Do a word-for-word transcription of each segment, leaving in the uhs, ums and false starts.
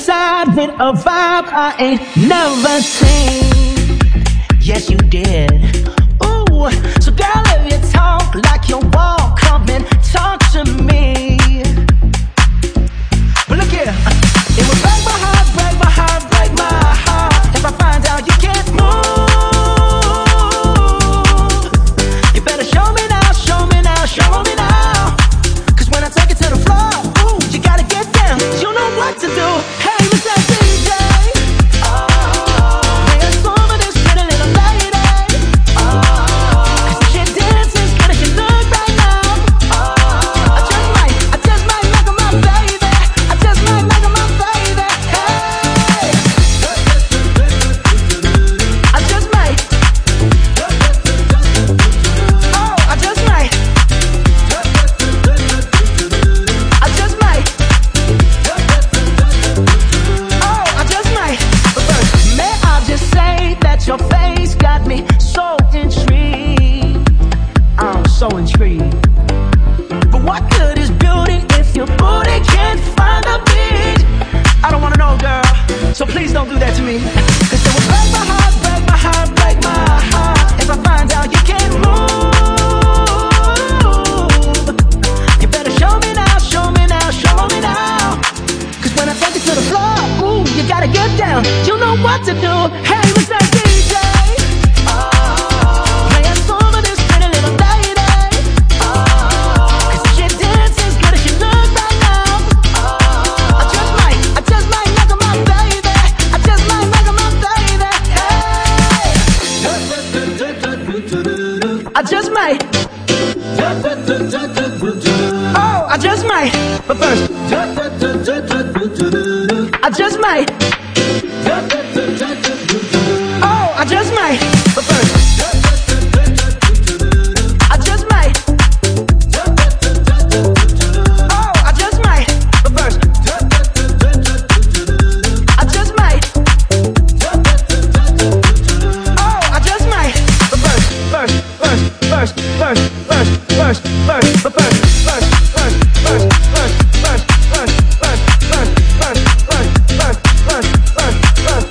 inside with a vibe I ain't never seen. Yes, you did. Ooh, so girl, if you talk like you walk, come and talk to me. But look here, it would break my heart, break my heart, break my heart if I find out you can't move. You better show me now, show me now, show me now. Cause when I take it to the floor, ooh, you gotta get down. You know what to do. Hey, Mister D J, oh, play a song for this pretty little lady. Oh, cause she dances good as she look right now. Oh, I just might, I just might make her my baby. I just might make her my baby. Hey, I just might. Oh, I just might. I just might. Oh, I just might. But first, may I just say that your face got me so intrigued. I'm so intrigued. But what good is beauty if your booty can't find a beat? I don't wanna know, girl, so please don't do that to me. Cause it will break my heart, break my heart, break my heart if I find out you can't move. You better show me now, show me now, show me now. Cause when I take it to the floor, ooh, you gotta get down. You know what to do. Hey, Mister D J, oh, play a song for this pretty little lady. Oh, cause she dances good as she look right now. Oh, I just might, I just might make her my baby. I just might make her my baby. Hey, I just might. Oh, I just might. But first, I just might. Oh, I just might. But first, I just might. Oh, I just might. But first, I just might. Oh, I just might. But first, first, first, first, first, first, first, first, but first, first, first, first, first, first, first, first, first, first, first, first, first, first, first,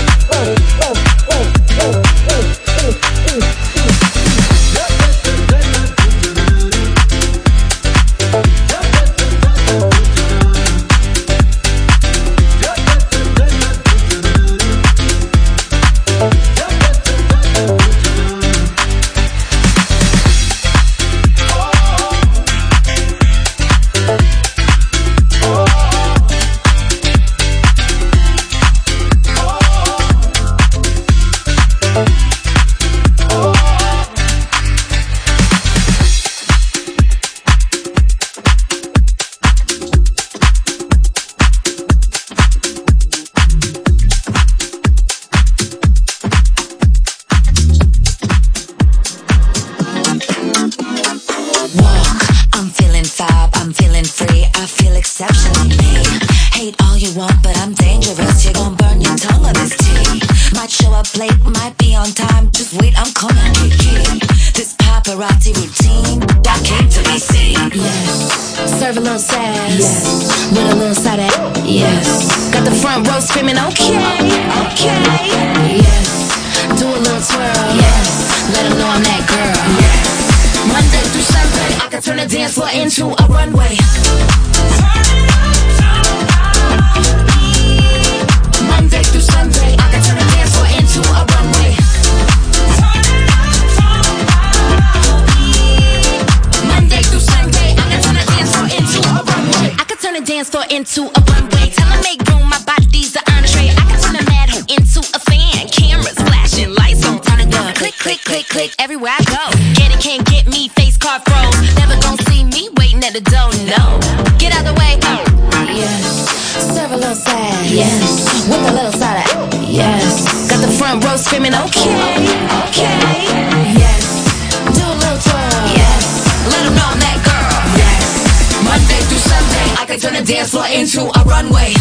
dance floor into a runway.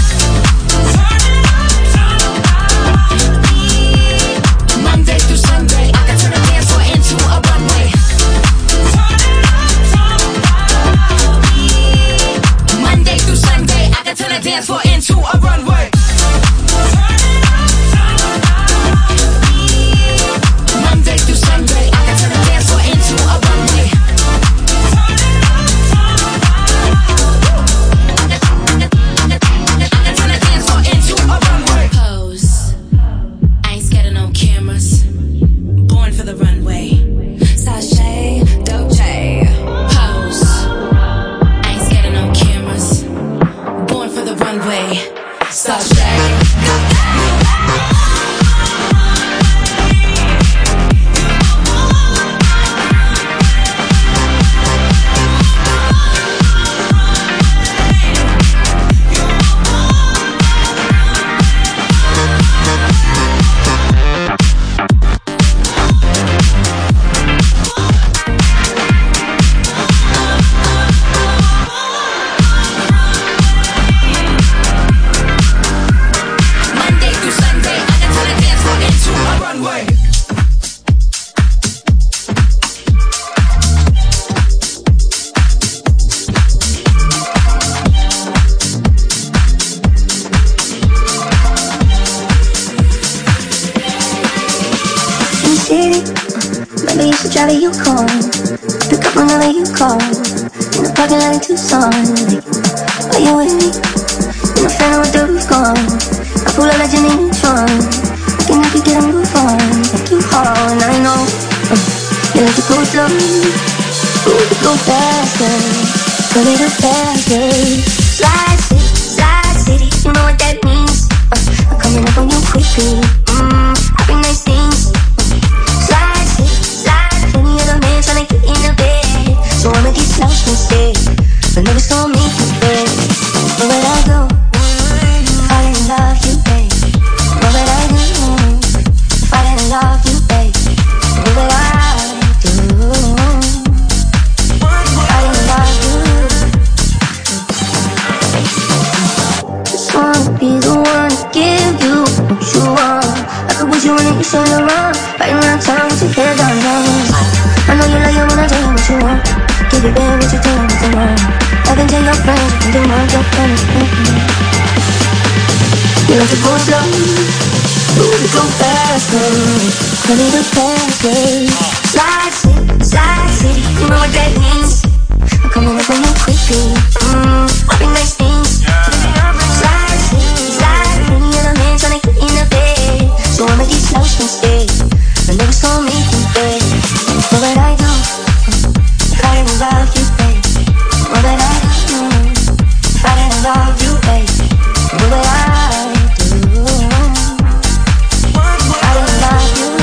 Monday through Sunday, I can turn a dance floor into a runway. Monday through Sunday, I can turn a dance floor into a runway. Charlie, you call. Pick up whenever you call. In the parking lot in Tucson. Like, are you with me? In the fan with the roof gone. I pull up like Jimmy Neutron. I can help you get a move on. Like you haul, and I know uh, you like to go slow. You like to go faster. A little faster. Slide city, slide city. You know what that means. uh, I'm coming up on you quickly. Mmm, happy nice things. Slide city, slide city. You're the man trying to get in the bed. So I'ma get lost instead. But never saw me bed. Where would I go? If I didn't love you, babe. What would I do? If I didn't love you, babe. What would I do? If I didn't love you. Just wanna be the one to give you what you want. I could put you in and you turn around. Right around town with your head down low. I know you like it when I tell you what you want. Give you baby what you tell me tomorrow. I can tell your friends, you can do my job, and it's mm-hmm. You like to go slow, you like to go faster. I need a faster. Slide city, slide city, you know what that means. I'm coming up on you quickly, mmm, happy nice things. Slide city, slide city, you're the man trying to get in the bed. So I'ma get lost instead, I never saw me in bed. What would I do if I didn't love you, babe? What would I do if I didn't love you, babe? What would I do if I didn't love you?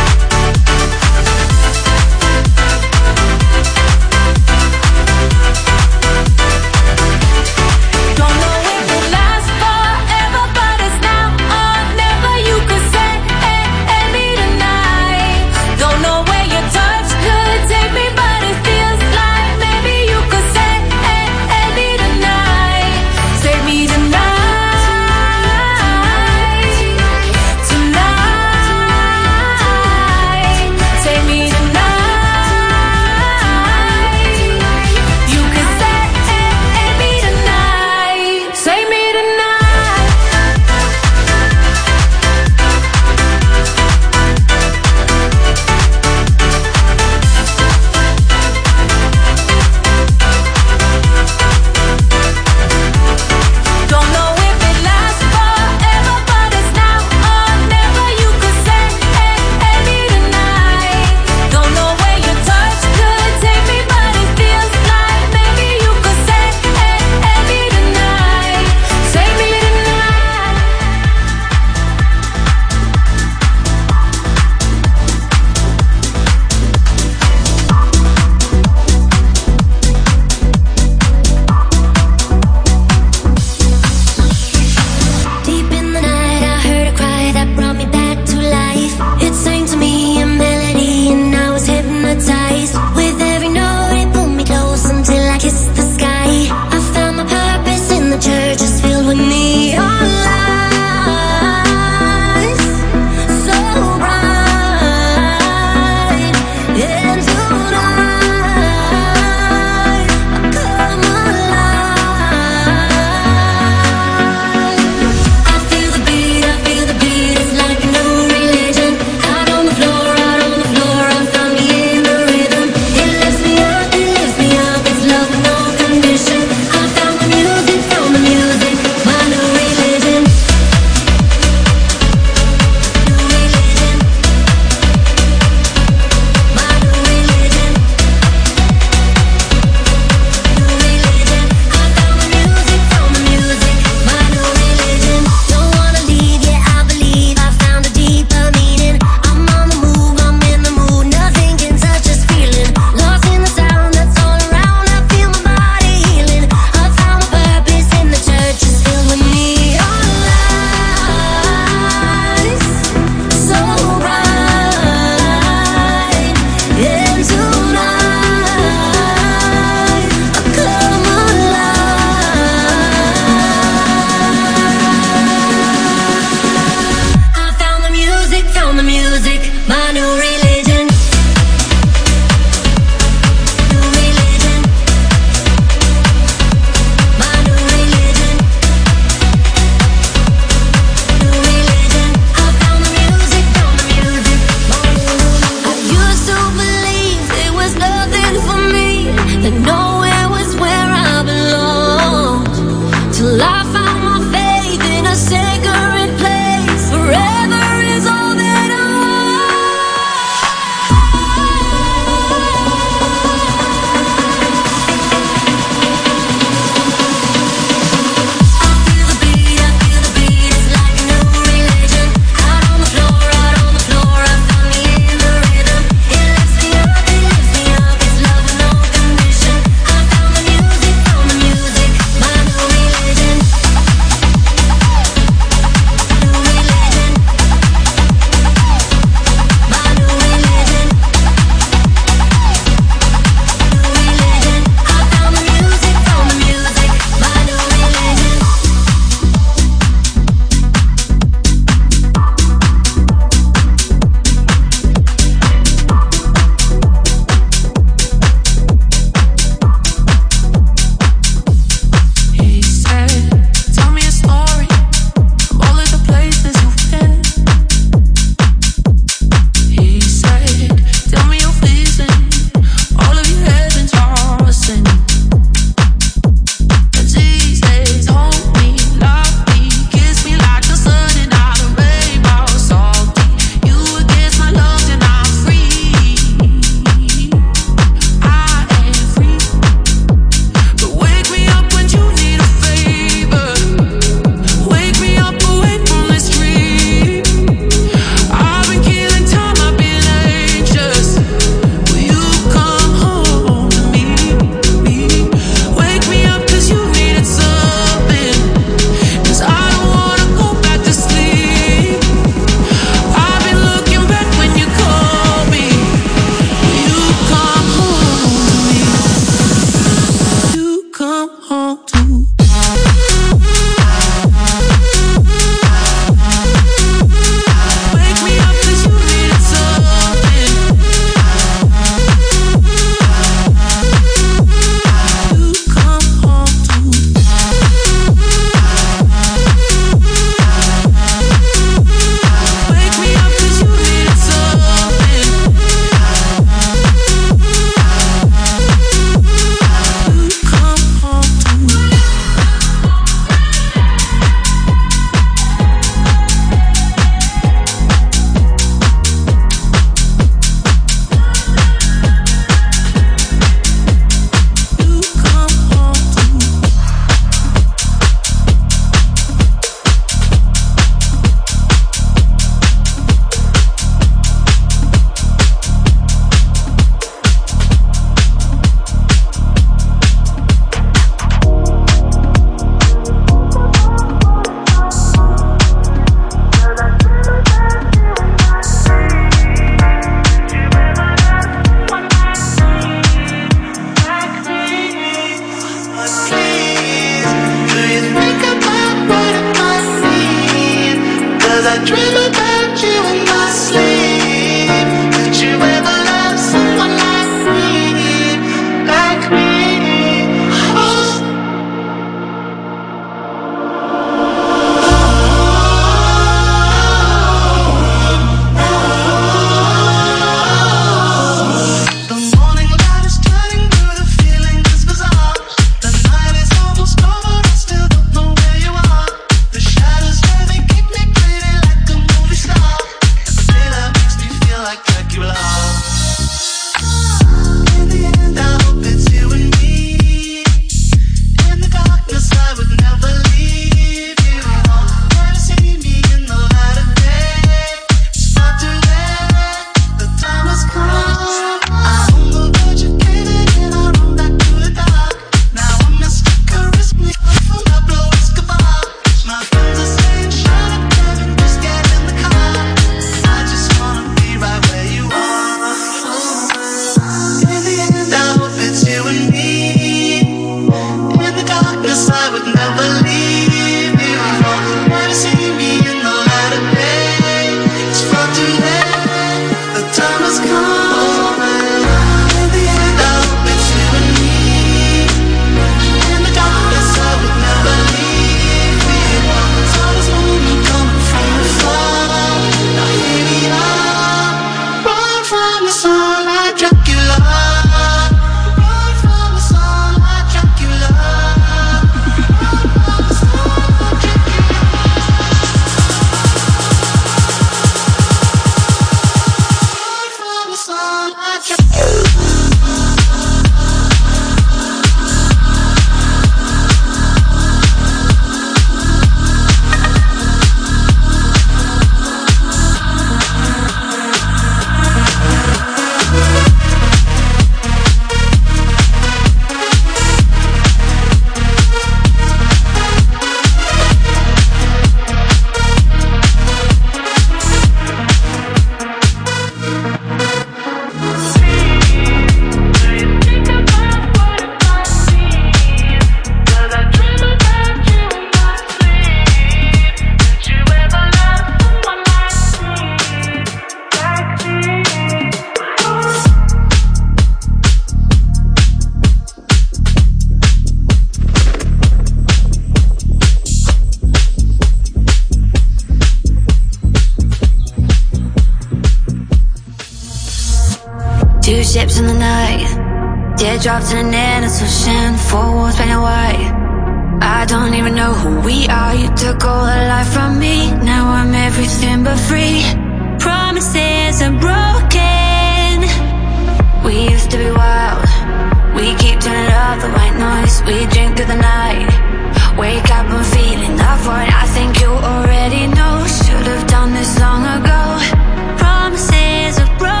ships in the night, teardrops in an endless ocean, four walls painted white. I don't even know who we are. You took all the life from me. Now I'm everything but free. Promises are broken. We used to be wild. We keep turning up the white noise. We drink through the night. Wake up and feeling the void. I think you already know. Should have done this long ago. Promises are broken.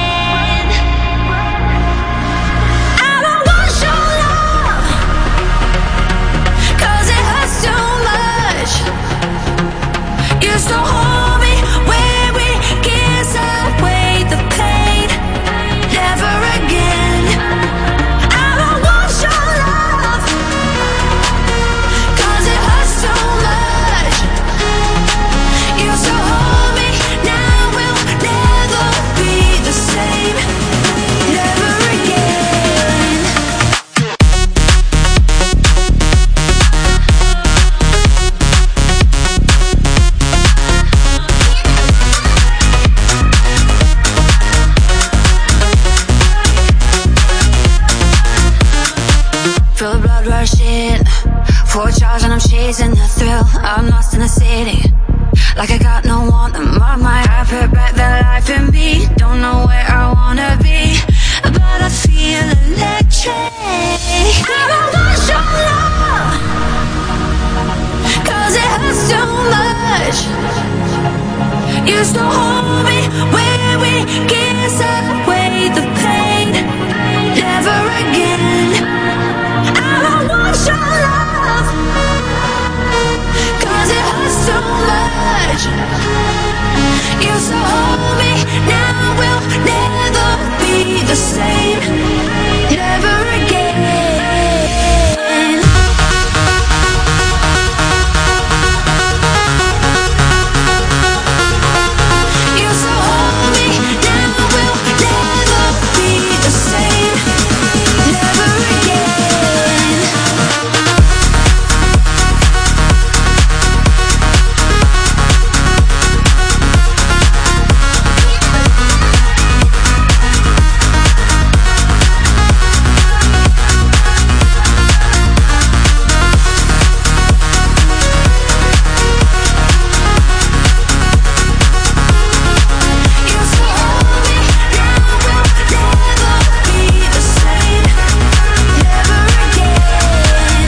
I don't want your love, 'cause it hurts too much. You still hold me where we kiss away the pain. Never again. I don't want your love, 'cause it hurts too much. You still hold me, now we'll never be the same. Never again. Feel the blood rushing, four charge and I'm chasing the thrill. I'm lost in the city, like I got no one on my mind. I put back the life in me, don't know where I wanna be, but I feel electric. I don't want your love, 'cause it hurts too much. You still hold me where we kiss away the pain. Never again. I don't want your love, 'cause it hurts too much. You still hold me, now we'll never be the same. Never again. You still hold me, now we'll never be the same. Never again. You still hold me, now we'll never be the same. Never again.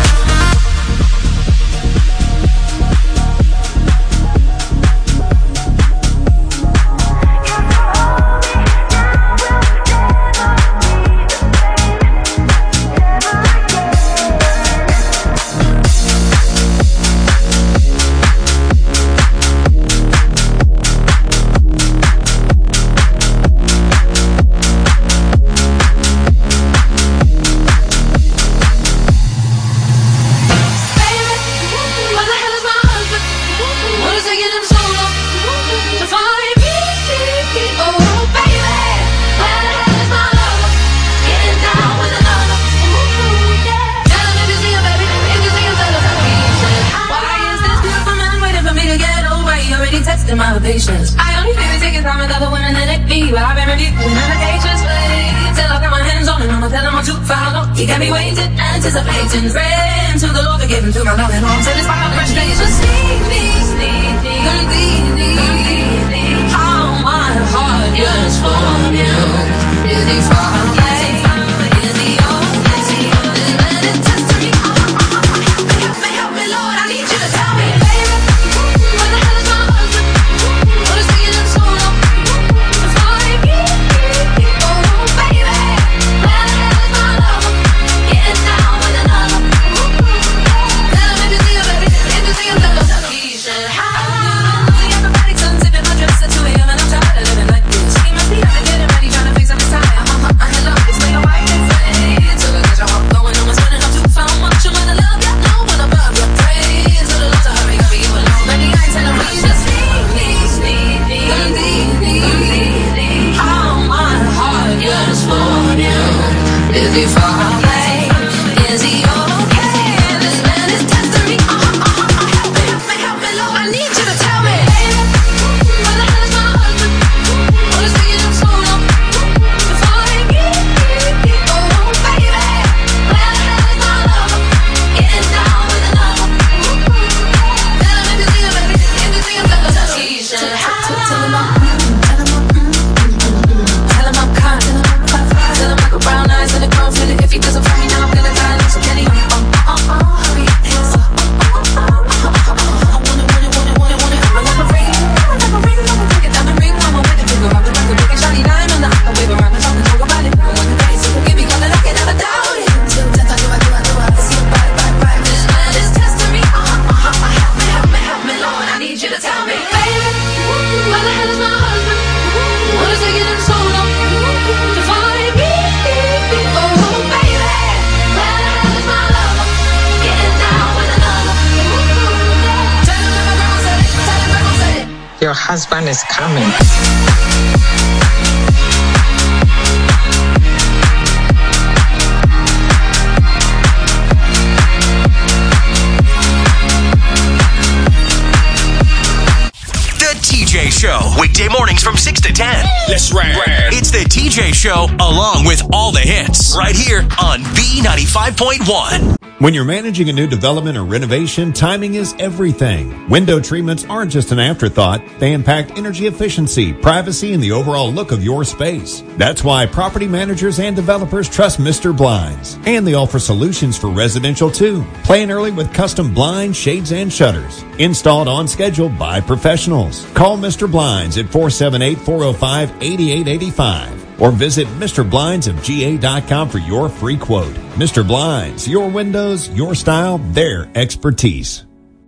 Where the hell is my husband? What is taking him so long to find me? Oh, baby, where the hell is my lover? Getting down with another. Tell him if you see him, baby, if you see him, tell him that he said, why is this beautiful man waiting for me to get away? Already testing my patience. I only feel it taking time with other women than it be, but I've been reviewing medications. Wait till I got my hands on him, I'ma tell him I'm too far gone. He got me waiting, anticipating, praying to the Lord to give him to my loving arms. Satisfy my frustrations. Sneak me, sneak me, completely. How my heart yearns for you. Is he far away? Is he okay? Let it test me. Help me, help me, Lord, I need you to tell me, baby, where the hell is my husband? What is taking him so long to find me? Oh, baby, where the hell is my lover? Getting down with another. Tell him if you see him, baby, if you see him, tell him that he should have. The acrobatic sun sipping my dress to him, and I'm tired of living like this. He must be out getting ready, trying to fix up his tie. Uh-huh, uh, hello. your husband is coming. T J Show, weekday mornings from six to ten. Let's ride. It's the T J Show, along with all the hits, right here on B ninety-five point one. When you're managing a new development or renovation, timing is everything. Window treatments aren't just an afterthought. They impact energy efficiency, privacy, and the overall look of your space. That's why property managers and developers trust Mister Blinds. And they offer solutions for residential too. Plan early with custom blinds, shades, and shutters. Installed on schedule by professionals. Call Mister Blinds at four seven eight, four oh five, eight eight eight five or visit Mr Blinds of G A dot com for your free quote. Mister Blinds, your windows, your style, their expertise.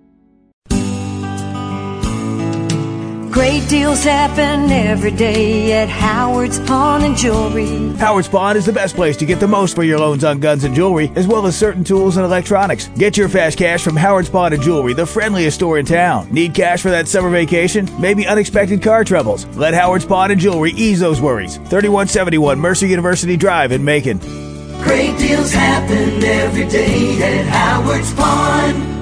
Great deals happen every day at Howard's Pawn and Jewelry. Howard's Pawn is the best place to get the most for your loans on guns and jewelry, as well as certain tools and electronics. Get your fast cash from Howard's Pawn and Jewelry, the friendliest store in town. Need cash for that summer vacation? Maybe unexpected car troubles? Let Howard's Pawn and Jewelry ease those worries. thirty-one seventy-one Mercer University Drive in Macon. Great deals happen every day at Howard's Pawn.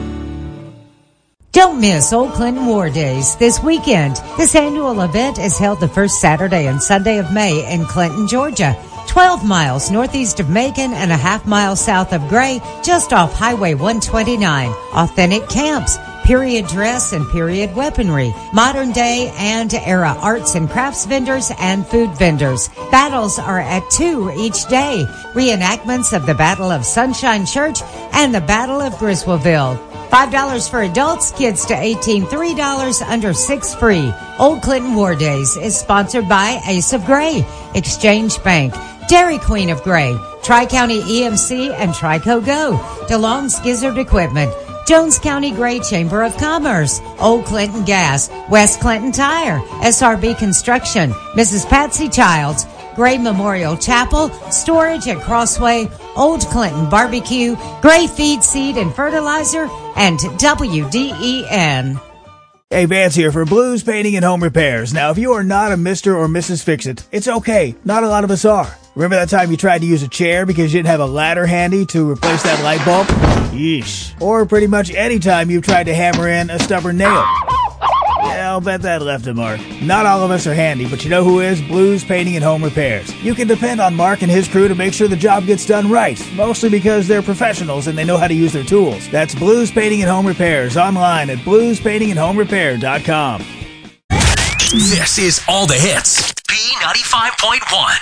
Don't miss Old Clinton War Days this weekend. This annual event is held the first Saturday and Sunday of May in Clinton, Georgia. twelve miles northeast of Macon and a half mile south of Gray, just off Highway one twenty-nine. Authentic camps, period dress and period weaponry, modern day and era arts and crafts vendors and food vendors. Battles are at two each day. Reenactments of the Battle of Sunshine Church and the Battle of Griswoldville. five dollars for adults, kids to eighteen, three dollars, under six free. Old Clinton War Days is sponsored by Ace of Gray, Exchange Bank, Dairy Queen of Gray, Tri-County E M C and Trico Go, DeLong's Gizzard Equipment, Jones County Gray Chamber of Commerce, Old Clinton Gas, West Clinton Tire, S R B Construction, Missus Patsy Childs, Gray Memorial Chapel, Storage at Crossway, Old Clinton Barbecue, Gray Feed, Seed, and Fertilizer, and W D E N. Hey, Vance here for Blues Painting and Home Repairs. Now, if you are not a Mister or Missus Fix-It, it's okay. Not a lot of us are. Remember that time you tried to use a chair because you didn't have a ladder handy to replace that light bulb? Yeesh. Or pretty much any time you've tried to hammer in a stubborn nail. Yeah, I'll bet that left a mark. Not all of us are handy, but you know who is? Blues Painting and Home Repairs. You can depend on Mark and his crew to make sure the job gets done right, mostly because they're professionals and they know how to use their tools. That's Blues Painting and Home Repairs, online at blues painting and home repair dot com. This is all the hits. B ninety-five point one.